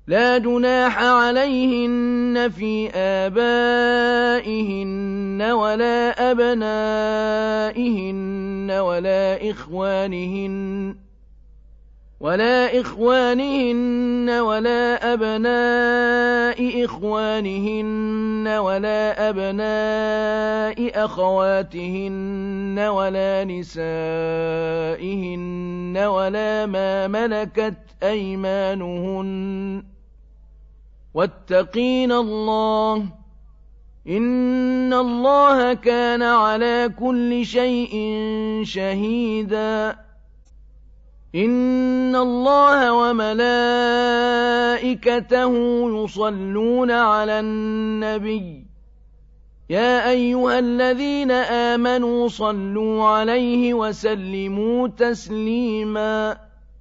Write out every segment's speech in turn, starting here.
لا جناح عليهن في آبائهن ولا أبنائهن ولا إخوانهن ولا أبناء إخوانهن ولا أبناء أخواتهن ولا نسائهن ولا ما ملكت أيمانهن واتقين الله إن الله كان على كل شيء شهيدا إن الله وملائكته يصلون على النبي يا أيها الذين آمنوا صلوا عليه وسلموا تسليما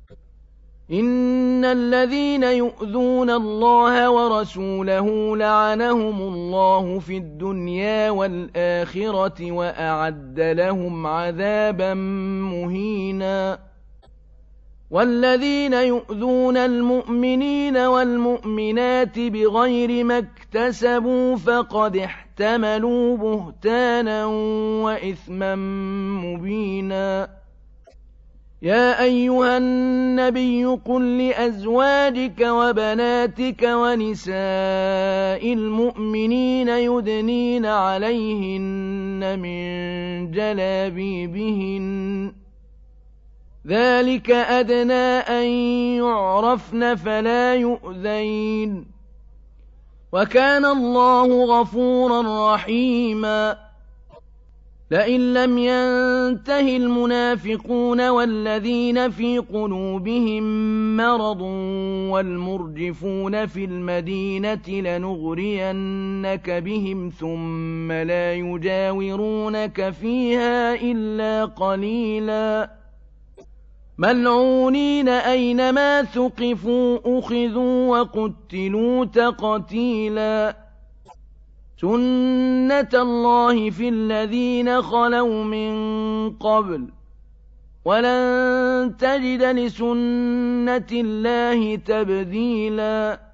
إن الذين يؤذون الله ورسوله لعنهم الله في الدنيا والآخرة وأعد لهم عذابا مهينا والذين يؤذون المؤمنين والمؤمنات بغير ما اكتسبوا فقد احتملوا بهتانا وإثما مبينا يا أيها النبي قل لأزواجك وبناتك ونساء المؤمنين يدنين عليهن من جلابيبهن ذلك أدنى أن يعرفن فلا يؤذين وكان الله غفورا رحيما لئن لم ينته المنافقون والذين في قلوبهم مرض والمرجفون في المدينة لنغرينك بهم ثم لا يجاورونك فيها إلا قليلا ملعونين أينما ثقفوا أخذوا وقتلوا تقتيلا سنة الله في الذين خلوا من قبل ولن تجد لسنة الله تبديلا